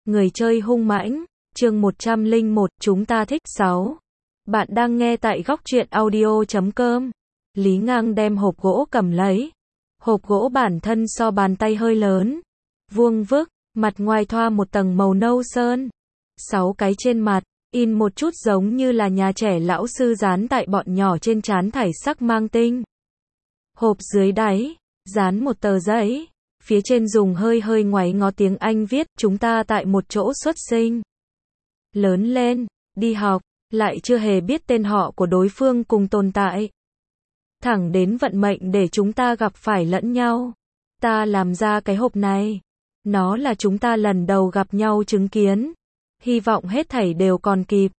Người chơi hung mãnh, chương 101, chúng ta thích. 6. Bạn đang nghe tại góc truyện audio.com. Lý Ngang đem hộp gỗ cầm lấy. Hộp gỗ bản thân so bàn tay hơi lớn, vuông vức, mặt ngoài thoa một tầng màu nâu sơn. 6 cái trên mặt, in một chút giống như là nhà trẻ lão sư dán tại bọn nhỏ trên trán thải sắc mang tinh. Hộp dưới đáy, dán một tờ giấy. Phía trên dùng hơi ngoáy ngó tiếng Anh viết, chúng ta tại một chỗ xuất sinh. Lớn lên, đi học, lại chưa hề biết tên họ của đối phương cùng tồn tại. Thẳng đến vận mệnh để chúng ta gặp phải lẫn nhau. Ta làm ra cái hộp này. Nó là chúng ta lần đầu gặp nhau chứng kiến. Hy vọng hết thảy đều còn kịp.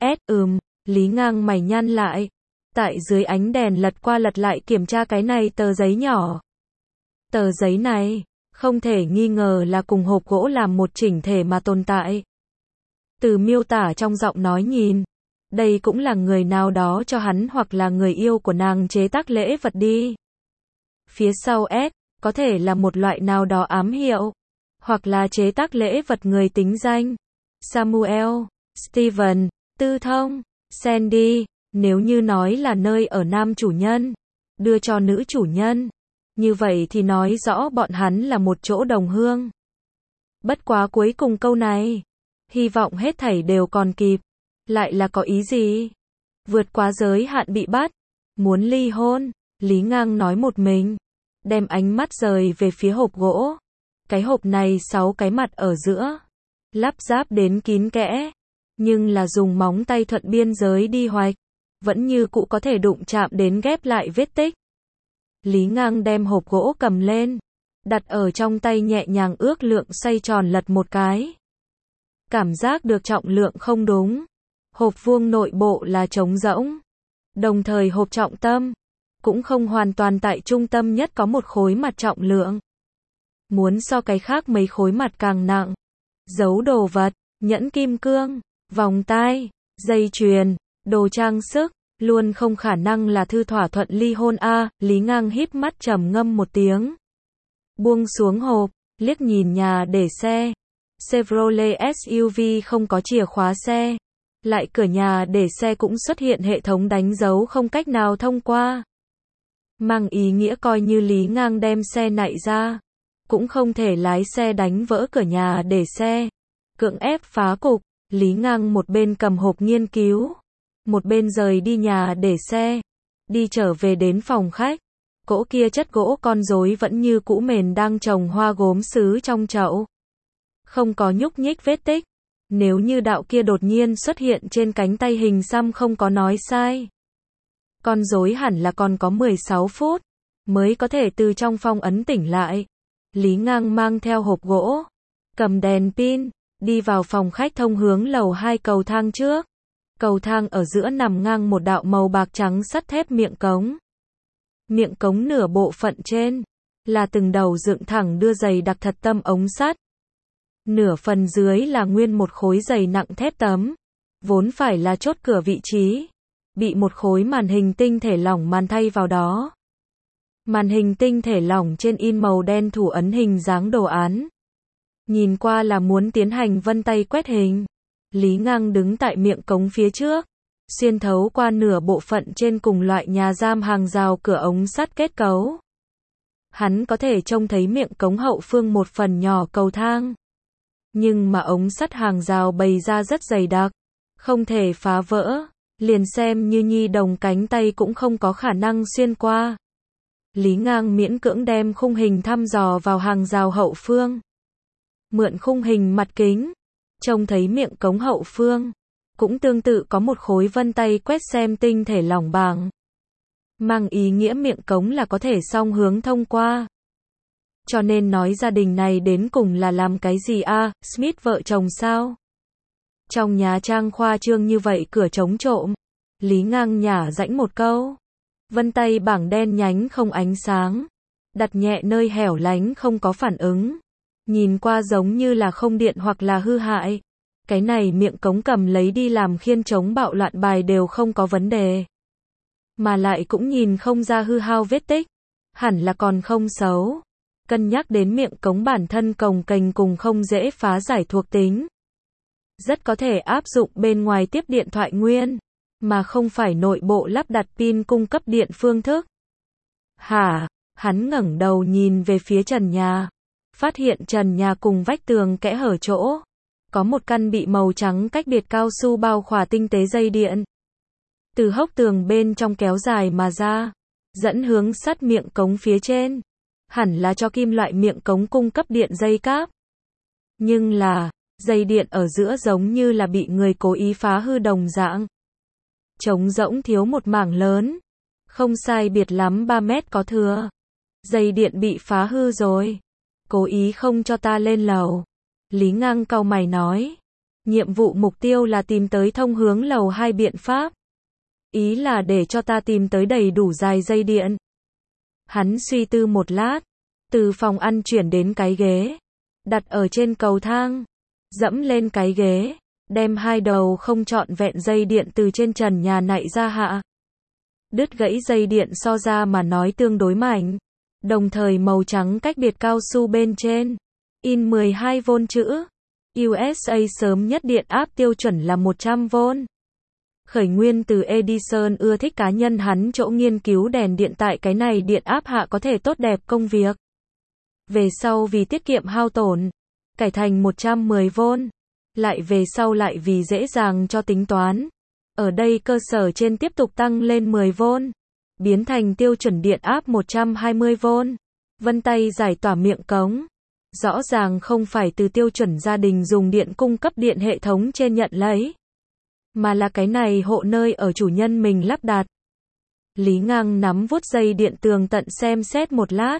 Lý Ngang mày nhăn lại. Tại dưới ánh đèn lật qua lật lại kiểm tra cái này tờ giấy nhỏ. Tờ giấy này, không thể nghi ngờ là cùng hộp gỗ làm một chỉnh thể mà tồn tại. Từ miêu tả trong giọng nói nhìn, đây cũng là người nào đó cho hắn hoặc là người yêu của nàng chế tác lễ vật đi. Phía sau S, có thể là một loại nào đó ám hiệu, hoặc là chế tác lễ vật người tính danh. Samuel, Steven, Tư Thông, Sandy, nếu như nói là nơi ở nam chủ nhân, đưa cho nữ chủ nhân. Như vậy thì nói rõ bọn hắn là một chỗ đồng hương. Bất quá cuối cùng câu này, hy vọng hết thảy đều còn kịp, lại là có ý gì? Vượt quá giới hạn bị bắt, muốn ly hôn, Lý Ngang nói một mình, đem ánh mắt rời về phía hộp gỗ. Cái hộp này 6 cái mặt ở giữa, lắp ráp đến kín kẽ, nhưng là dùng móng tay thuận biên giới đi hoạch, vẫn như cũ có thể đụng chạm đến ghép lại vết tích. Lý Ngang đem hộp gỗ cầm lên, đặt ở trong tay nhẹ nhàng ước lượng xoay tròn lật một cái. Cảm giác được trọng lượng không đúng. Hộp vuông nội bộ là trống rỗng. Đồng thời hộp trọng tâm, cũng không hoàn toàn tại trung tâm nhất có một khối mặt trọng lượng. Muốn so cái khác mấy khối mặt càng nặng. Giấu đồ vật, nhẫn kim cương, vòng tai, dây chuyền, đồ trang sức. Luôn không khả năng là thư thỏa thuận ly hôn a. Lý Ngang híp mắt trầm ngâm một tiếng. Buông xuống hộp, liếc nhìn nhà để xe. Chevrolet SUV không có chìa khóa xe. Lại cửa nhà để xe cũng xuất hiện hệ thống đánh dấu không cách nào thông qua. Mang ý nghĩa coi như Lý Ngang đem xe nạy ra, cũng không thể lái xe đánh vỡ cửa nhà để xe. Cưỡng ép phá cục, Lý Ngang một bên cầm hộp nghiên cứu, một bên rời đi nhà để xe, đi trở về đến phòng khách. Cỗ kia chất gỗ con rối vẫn như cũ mền đang trồng hoa gốm sứ trong chậu. Không có nhúc nhích vết tích. Nếu như đạo kia đột nhiên xuất hiện trên cánh tay hình xăm không có nói sai. Con rối hẳn là còn có 16 phút, mới có thể từ trong phong ấn tỉnh lại. Lý Ngang mang theo hộp gỗ, cầm đèn pin, đi vào phòng khách thông hướng lầu 2 cầu thang trước. Cầu thang ở giữa nằm ngang một đạo màu bạc trắng sắt thép miệng cống. Miệng cống nửa bộ phận trên, là từng đầu dựng thẳng đưa dày đặc thật tâm ống sắt. Nửa phần dưới là nguyên một khối dày nặng thép tấm, vốn phải là chốt cửa vị trí, bị một khối màn hình tinh thể lỏng màn thay vào đó. Màn hình tinh thể lỏng trên in màu đen thủ ấn hình dáng đồ án. Nhìn qua là muốn tiến hành vân tay quét hình. Lý Ngang đứng tại miệng cống phía trước, xuyên thấu qua nửa bộ phận trên cùng loại nhà giam hàng rào cửa ống sắt kết cấu. Hắn có thể trông thấy miệng cống hậu phương một phần nhỏ cầu thang. Nhưng mà ống sắt hàng rào bày ra rất dày đặc, không thể phá vỡ, liền xem như nhi đồng cánh tay cũng không có khả năng xuyên qua. Lý Ngang miễn cưỡng đem khung hình thăm dò vào hàng rào hậu phương. Mượn khung hình mặt kính, trông thấy miệng cống hậu phương, cũng tương tự có một khối vân tay quét xem tinh thể lỏng bảng. Mang ý nghĩa miệng cống là có thể song hướng thông qua. Cho nên nói gia đình này đến cùng là làm cái gì a? Smith vợ chồng sao? Trong nhà trang khoa trương như vậy cửa chống trộm. Lý Ngang nhả rãnh một câu. Vân tay bảng đen nhánh không ánh sáng, đặt nhẹ nơi hẻo lánh không có phản ứng. Nhìn qua giống như là không điện hoặc là hư hại. Cái này miệng cống cầm lấy đi làm khiên chống bạo loạn bài đều không có vấn đề. Mà lại cũng nhìn không ra hư hao vết tích. Hẳn là còn không xấu. Cân nhắc đến miệng cống bản thân cồng kềnh cùng không dễ phá giải thuộc tính. Rất có thể áp dụng bên ngoài tiếp điện thoại nguyên, mà không phải nội bộ lắp đặt pin cung cấp điện phương thức. Hả? Hắn ngẩng đầu nhìn về phía trần nhà. Phát hiện trần nhà cùng vách tường kẽ hở chỗ. Có một căn bị màu trắng cách biệt cao su bao khỏa tinh tế dây điện. Từ hốc tường bên trong kéo dài mà ra. Dẫn hướng sắt miệng cống phía trên. Hẳn là cho kim loại miệng cống cung cấp điện dây cáp. Nhưng là, dây điện ở giữa giống như là bị người cố ý phá hư đồng dạng. Trống rỗng thiếu một mảng lớn. Không sai biệt lắm 3 mét có thừa. Dây điện bị phá hư rồi. Cố ý không cho ta lên lầu. Lý Ngang cau mày nói. Nhiệm vụ mục tiêu là tìm tới thông hướng lầu 2 biện pháp. Ý là để cho ta tìm tới đầy đủ dài dây điện. Hắn suy tư một lát. Từ phòng ăn chuyển đến cái ghế. Đặt ở trên cầu thang. Dẫm lên cái ghế. Đem hai đầu không trọn vẹn dây điện từ trên trần nhà nạy ra hạ. Đứt gãy dây điện so ra mà nói tương đối mảnh. Đồng thời màu trắng cách biệt cao su bên trên. In 12V chữ. USA sớm nhất điện áp tiêu chuẩn là 100V. Khởi nguyên từ Edison ưa thích cá nhân hắn chỗ nghiên cứu đèn điện tại cái này điện áp hạ có thể tốt đẹp công việc. Về sau vì tiết kiệm hao tổn. Cải thành 110V. Lại về sau lại vì dễ dàng cho tính toán. Ở đây cơ sở trên tiếp tục tăng lên 10V. Biến thành tiêu chuẩn điện áp 120V. Vân tay giải tỏa miệng cống. Rõ ràng không phải từ tiêu chuẩn gia đình dùng điện cung cấp điện hệ thống trên nhận lấy. Mà là cái này hộ nơi ở chủ nhân mình lắp đặt. Lý Ngang nắm vuốt dây điện tường tận xem xét một lát.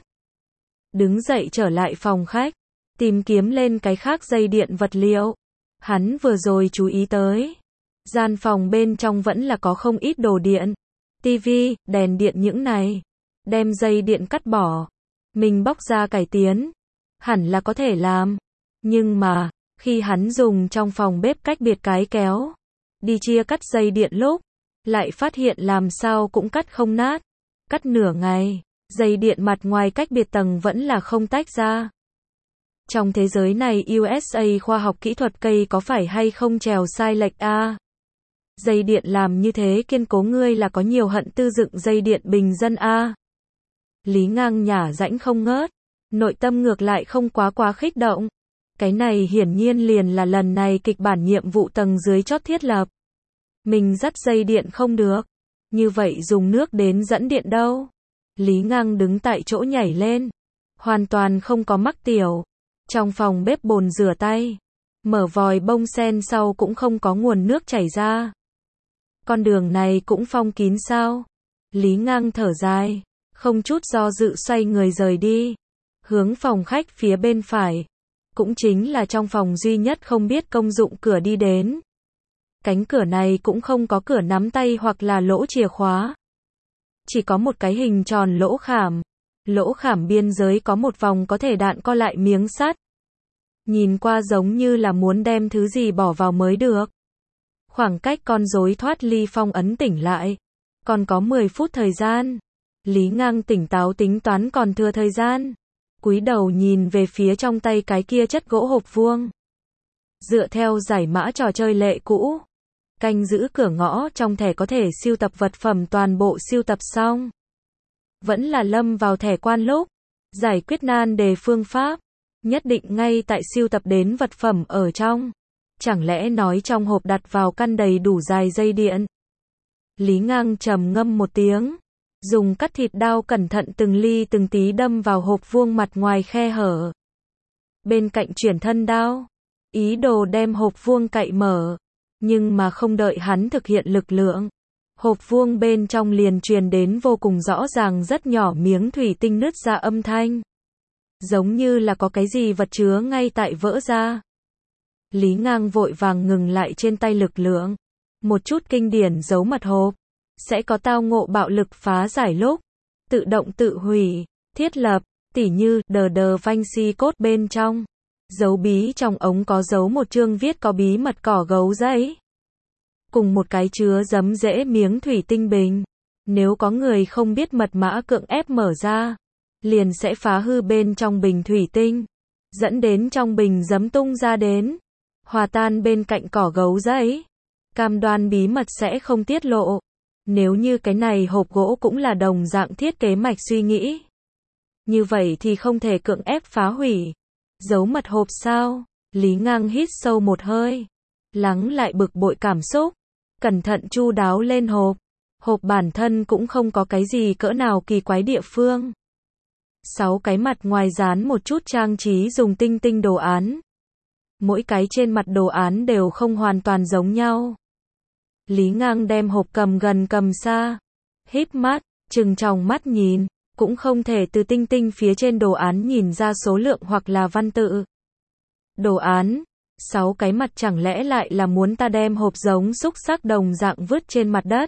Đứng dậy trở lại phòng khách. Tìm kiếm lên cái khác dây điện vật liệu. Hắn vừa rồi chú ý tới. Gian phòng bên trong vẫn là có không ít đồ điện. Tivi, đèn điện những này. Đem dây điện cắt bỏ. Mình bóc ra cải tiến. Hẳn là có thể làm. Nhưng mà, khi hắn dùng trong phòng bếp cách biệt cái kéo. Đi chia cắt dây điện lúc. Lại phát hiện làm sao cũng cắt không nát. Cắt nửa ngày. Dây điện mặt ngoài cách biệt tầng vẫn là không tách ra. Trong thế giới này USA khoa học kỹ thuật cây có phải hay không trèo sai lệch a? Dây điện làm như thế kiên cố ngươi là có nhiều hận tư dựng dây điện bình dân a. Lý Ngang nhả rãnh không ngớt. Nội tâm ngược lại không quá kích động. Cái này hiển nhiên liền là lần này kịch bản nhiệm vụ tầng dưới chót thiết lập. Mình dắt dây điện không được. Như vậy dùng nước đến dẫn điện đâu? Lý Ngang đứng tại chỗ nhảy lên. Hoàn toàn không có mắc tiểu. Trong phòng bếp bồn rửa tay. Mở vòi bông sen sau cũng không có nguồn nước chảy ra. Con đường này cũng phong kín sao? Lý Ngang thở dài. Không chút do dự xoay người rời đi. Hướng phòng khách phía bên phải. Cũng chính là trong phòng duy nhất không biết công dụng cửa đi đến. Cánh cửa này cũng không có cửa nắm tay hoặc là lỗ chìa khóa. Chỉ có một cái hình tròn lỗ khảm. Lỗ khảm biên giới có một vòng có thể đạn co lại miếng sắt. Nhìn qua giống như là muốn đem thứ gì bỏ vào mới được. Khoảng cách con rối thoát ly phong ấn tỉnh lại. Còn có 10 phút thời gian. Lý Ngang tỉnh táo tính toán còn thừa thời gian. Cúi đầu nhìn về phía trong tay cái kia chất gỗ hộp vuông. Dựa theo giải mã trò chơi lệ cũ. Canh giữ cửa ngõ trong thẻ có thể sưu tập vật phẩm toàn bộ sưu tập xong. Vẫn là lâm vào thẻ quan lúc. Giải quyết nan đề phương pháp. Nhất định ngay tại sưu tập đến vật phẩm ở trong. Chẳng lẽ nói trong hộp đặt vào căn đầy đủ dài dây điện. Lý Ngang trầm ngâm một tiếng. Dùng cắt thịt đao cẩn thận từng ly từng tí đâm vào hộp vuông mặt ngoài khe hở. Bên cạnh chuyển thân đao. Ý đồ đem hộp vuông cạy mở. Nhưng mà không đợi hắn thực hiện lực lượng. Hộp vuông bên trong liền truyền đến vô cùng rõ ràng rất nhỏ miếng thủy tinh nứt ra âm thanh. Giống như là có cái gì vật chứa ngay tại vỡ ra. Lý Ngang vội vàng ngừng lại trên tay lực lượng. Một chút kinh điển giấu mật hộp. Sẽ có tao ngộ bạo lực phá giải lúc. Tự động tự hủy. Thiết lập. Tỉ như The Vinci Code bên trong. Dấu bí trong ống có dấu một chương viết có bí mật cỏ gấu giấy. Cùng một cái chứa giấm rễ miếng thủy tinh bình. Nếu có người không biết mật mã cưỡng ép mở ra. liền sẽ phá hư bên trong bình thủy tinh, dẫn đến trong bình giấm tung ra đến, hòa tan bên cạnh cỏ gấu giấy. Cam đoan bí mật sẽ không tiết lộ. Nếu như cái này hộp gỗ cũng là đồng dạng thiết kế mạch suy nghĩ, như vậy thì không thể cưỡng ép phá hủy. Giấu mật hộp sao? Lý Ngang hít sâu một hơi, lắng lại bực bội cảm xúc, cẩn thận chu đáo lên hộp. Hộp bản thân cũng không có cái gì cỡ nào kỳ quái địa phương. 6 cái mặt ngoài dán một chút trang trí dùng tinh tinh đồ án. Mỗi cái trên mặt đồ án đều không hoàn toàn giống nhau. Lý Ngang đem hộp cầm gần cầm xa, híp mắt, trừng tròng mắt nhìn, cũng không thể từ tinh tinh phía trên đồ án nhìn ra số lượng hoặc là văn tự. Đồ án, 6 cái mặt chẳng lẽ lại là muốn ta đem hộp giống xúc xắc đồng dạng vứt trên mặt đất.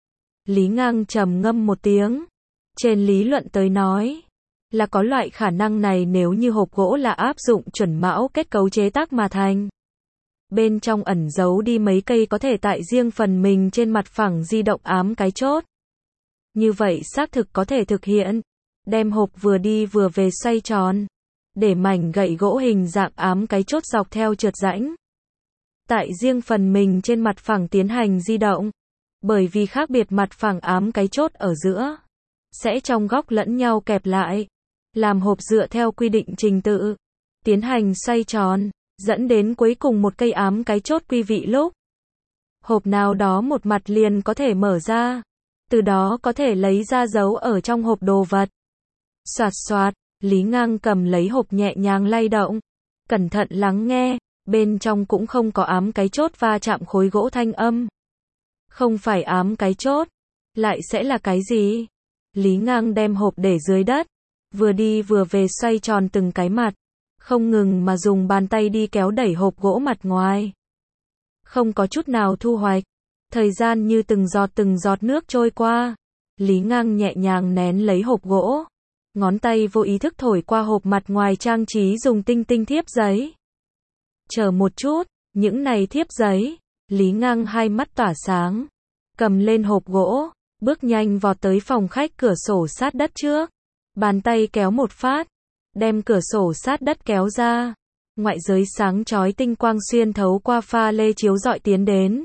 Lý Ngang trầm ngâm một tiếng. Trên lý luận tới nói, là có loại khả năng này nếu như hộp gỗ là áp dụng chuẩn mão kết cấu chế tác mà thành. Bên trong ẩn giấu đi mấy cây có thể tại riêng phần mình trên mặt phẳng di động ám cái chốt. Như vậy xác thực có thể thực hiện. Đem hộp vừa đi vừa về xoay tròn, để mảnh gậy gỗ hình dạng ám cái chốt dọc theo trượt rãnh. Tại riêng phần mình trên mặt phẳng tiến hành di động. Bởi vì khác biệt mặt phẳng ám cái chốt ở giữa, sẽ trong góc lẫn nhau kẹp lại. Làm hộp dựa theo quy định trình tự, tiến hành xoay tròn, dẫn đến cuối cùng một cây ám cái chốt quý vị lúc. Hộp nào đó một mặt liền có thể mở ra, từ đó có thể lấy ra giấu ở trong hộp đồ vật. Xoạt xoạt, Lý Ngang cầm lấy hộp nhẹ nhàng lay động, cẩn thận lắng nghe, bên trong cũng không có ám cái chốt va chạm khối gỗ thanh âm. Không phải ám cái chốt, lại sẽ là cái gì? Lý Ngang đem hộp để dưới đất, vừa đi vừa về xoay tròn từng cái mặt, không ngừng mà dùng bàn tay đi kéo đẩy hộp gỗ mặt ngoài. Không có chút nào thu hoạch, thời gian như từng giọt nước trôi qua. Lý Ngang nhẹ nhàng nén lấy hộp gỗ, ngón tay vô ý thức thổi qua hộp mặt ngoài trang trí dùng tinh tinh thiếp giấy. Chờ một chút, những này thiếp giấy. Lý Ngang hai mắt tỏa sáng, cầm lên hộp gỗ, bước nhanh vọt tới phòng khách cửa sổ sát đất trước. Bàn tay kéo một phát, đem cửa sổ sát đất kéo ra. Ngoại giới sáng chói tinh quang xuyên thấu qua pha lê chiếu rọi tiến đến.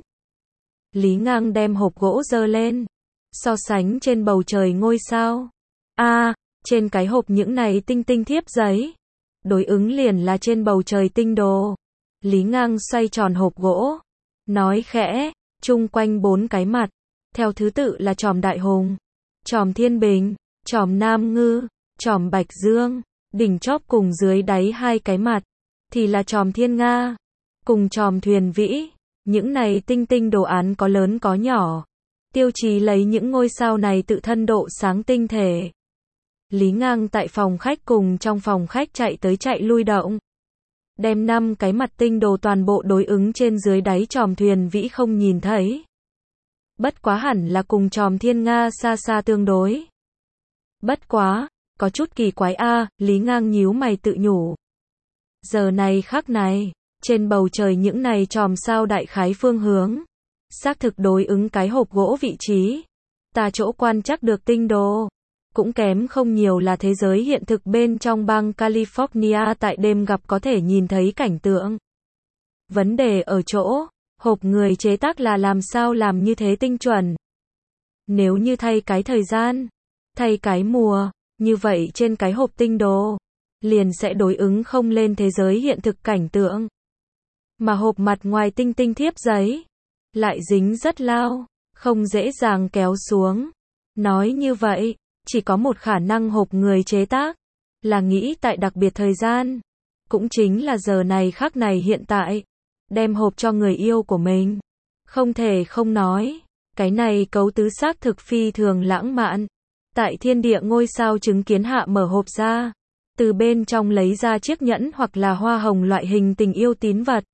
Lý Ngang đem hộp gỗ giơ lên, so sánh trên bầu trời ngôi sao. Trên cái hộp những này tinh tinh thiếp giấy, đối ứng liền là trên bầu trời tinh đồ. Lý Ngang xoay tròn hộp gỗ, nói khẽ, chung quanh 4 cái mặt, theo thứ tự là chòm Đại Hùng, chòm Thiên Bình, chòm Nam Ngư, chòm Bạch Dương, đỉnh chóp cùng dưới đáy 2 cái mặt, thì là chòm Thiên Nga, cùng chòm Thuyền Vĩ. Những này tinh tinh đồ án có lớn có nhỏ, tiêu chí lấy những ngôi sao này tự thân độ sáng tinh thể. Lý Ngang tại phòng khách cùng trong phòng khách chạy tới chạy lui động. Đem 5 cái mặt tinh đồ toàn bộ đối ứng trên dưới đáy chòm Thuyền Vĩ không nhìn thấy. Bất quá hẳn là cùng chòm Thiên Nga xa xa tương đối. Bất quá, có chút kỳ quái Lý Ngang nhíu mày tự nhủ. Giờ này khắc này, trên bầu trời những này chòm sao đại khái phương hướng, xác thực đối ứng cái hộp gỗ vị trí. Ta chỗ quan trắc được tinh đồ, cũng kém không nhiều là thế giới hiện thực bên trong bang California tại đêm gặp có thể nhìn thấy cảnh tượng. Vấn đề ở chỗ, hộp người chế tác là làm sao làm như thế tinh chuẩn. Nếu như thay cái thời gian, thay cái mùa, như vậy trên cái hộp tinh đồ, liền sẽ đối ứng không lên thế giới hiện thực cảnh tượng. Mà hộp mặt ngoài tinh tinh thiếp giấy, lại dính rất lao, không dễ dàng kéo xuống. Nói như vậy, chỉ có một khả năng hộp người chế tác, là nghĩ tại đặc biệt thời gian, cũng chính là giờ này khắc này hiện tại, đem hộp cho người yêu của mình. Không thể không nói, cái này cấu tứ xác thực phi thường lãng mạn. Tại thiên địa ngôi sao chứng kiến hạ mở hộp ra, từ bên trong lấy ra chiếc nhẫn hoặc là hoa hồng loại hình tình yêu tín vật.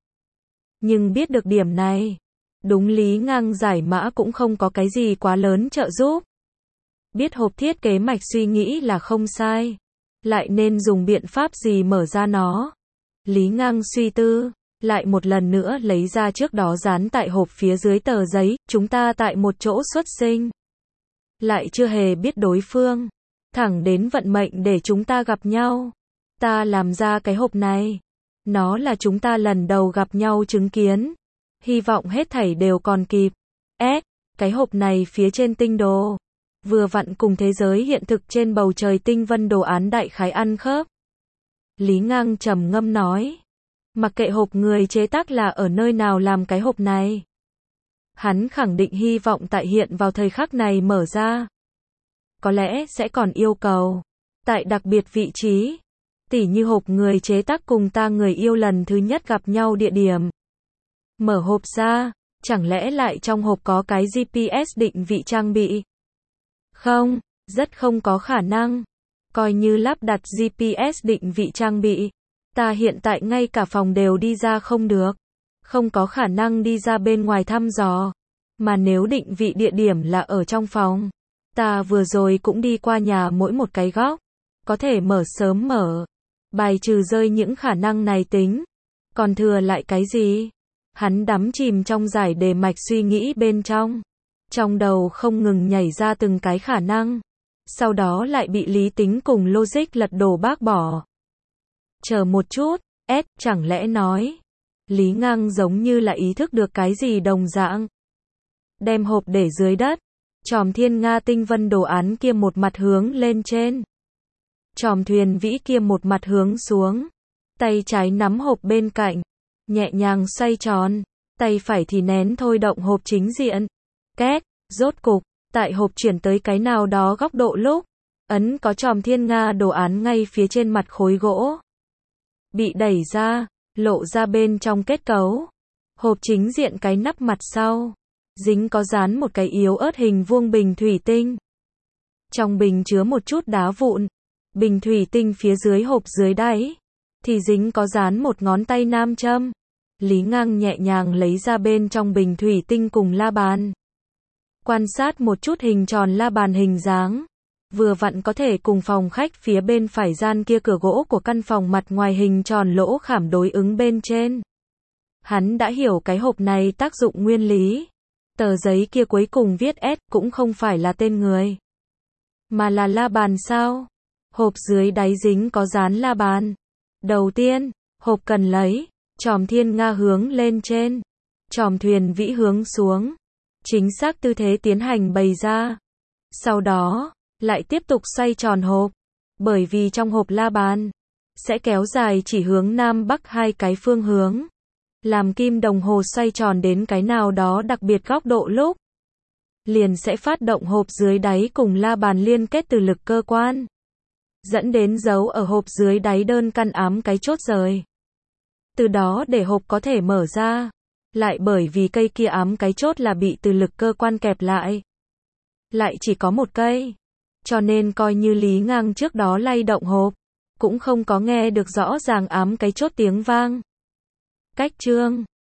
Nhưng biết được điểm này, đúng Lý Ngang giải mã cũng không có cái gì quá lớn trợ giúp. Biết hộp thiết kế mạch suy nghĩ là không sai, lại nên dùng biện pháp gì mở ra nó. Lý Ngang suy tư, lại một lần nữa lấy ra trước đó dán tại hộp phía dưới tờ giấy, chúng ta tại một chỗ xuất sinh. Lại chưa hề biết đối phương, thẳng đến vận mệnh để chúng ta gặp nhau. Ta làm ra cái hộp này. Nó là chúng ta lần đầu gặp nhau chứng kiến. Hy vọng hết thảy đều còn kịp. Cái hộp này phía trên tinh đồ. Vừa vặn cùng thế giới hiện thực trên bầu trời tinh vân đồ án đại khái ăn khớp. Lý Ngang trầm ngâm nói. Mặc kệ hộp người chế tác là ở nơi nào làm cái hộp này. Hắn khẳng định hy vọng tại hiện vào thời khắc này mở ra. Có lẽ sẽ còn yêu cầu. Tại đặc biệt vị trí. Tỉ như hộp người chế tác cùng ta người yêu lần thứ nhất gặp nhau địa điểm. Mở hộp ra. Chẳng lẽ lại trong hộp có cái GPS định vị trang bị? Không, rất không có khả năng. Coi như lắp đặt GPS định vị trang bị. Ta hiện tại ngay cả phòng đều đi ra không được. Không có khả năng đi ra bên ngoài thăm dò. Mà nếu định vị địa điểm là ở trong phòng. Ta vừa rồi cũng đi qua nhà mỗi một cái góc. Có thể mở sớm mở. Bài trừ rơi những khả năng này tính. Còn thừa lại cái gì? Hắn đắm chìm trong giải đề mạch suy nghĩ bên trong. Trong đầu không ngừng nhảy ra từng cái khả năng. Sau đó lại bị lý tính cùng logic lật đổ bác bỏ. Chờ một chút, chẳng lẽ nói. Lý Ngang giống như là ý thức được cái gì đồng dạng. Đem hộp để dưới đất. Chòm thiên nga tinh vân đồ án kia một mặt hướng lên trên. Chòm thuyền vĩ kia một mặt hướng xuống. Tay trái nắm hộp bên cạnh. Nhẹ nhàng xoay tròn. Tay phải thì nén thôi động hộp chính diện. Rốt cục, tại hộp chuyển tới cái nào đó góc độ lúc. Ấn có chòm thiên nga đồ án ngay phía trên mặt khối gỗ. Bị đẩy ra, lộ ra bên trong kết cấu. Hộp chính diện cái nắp mặt sau. Dính có dán một cái yếu ớt hình vuông bình thủy tinh. Trong bình chứa một chút đá vụn. Bình thủy tinh phía dưới hộp dưới đáy. Thì dính có dán một ngón tay nam châm. Lý Ngang nhẹ nhàng lấy ra bên trong bình thủy tinh cùng la bàn. Quan sát một chút hình tròn la bàn hình dáng. Vừa vặn có thể cùng phòng khách phía bên phải gian kia cửa gỗ của căn phòng mặt ngoài hình tròn lỗ khảm đối ứng bên trên. Hắn đã hiểu cái hộp này tác dụng nguyên lý. Tờ giấy kia cuối cùng viết S cũng không phải là tên người. Mà là la bàn sao? Hộp dưới đáy dính có dán la bàn. Đầu tiên, hộp cần lấy. Chòm thiên nga hướng lên trên. Chòm thuyền vĩ hướng xuống. Chính xác tư thế tiến hành bày ra. Sau đó, lại tiếp tục xoay tròn hộp. Bởi vì trong hộp la bàn, sẽ kéo dài chỉ hướng Nam Bắc hai cái phương hướng. Làm kim đồng hồ xoay tròn đến cái nào đó đặc biệt góc độ lúc. Liền sẽ phát động hộp dưới đáy cùng la bàn liên kết từ lực cơ quan. Dẫn đến dấu ở hộp dưới đáy đơn căn ám cái chốt rời. Từ đó để hộp có thể mở ra. Lại bởi vì cây kia ám cái chốt là bị từ lực cơ quan kẹp lại. Lại chỉ có một cây. Cho nên coi như Lý Ngang trước đó lay động hộp. Cũng không có nghe được rõ ràng ám cái chốt tiếng vang. Cách chương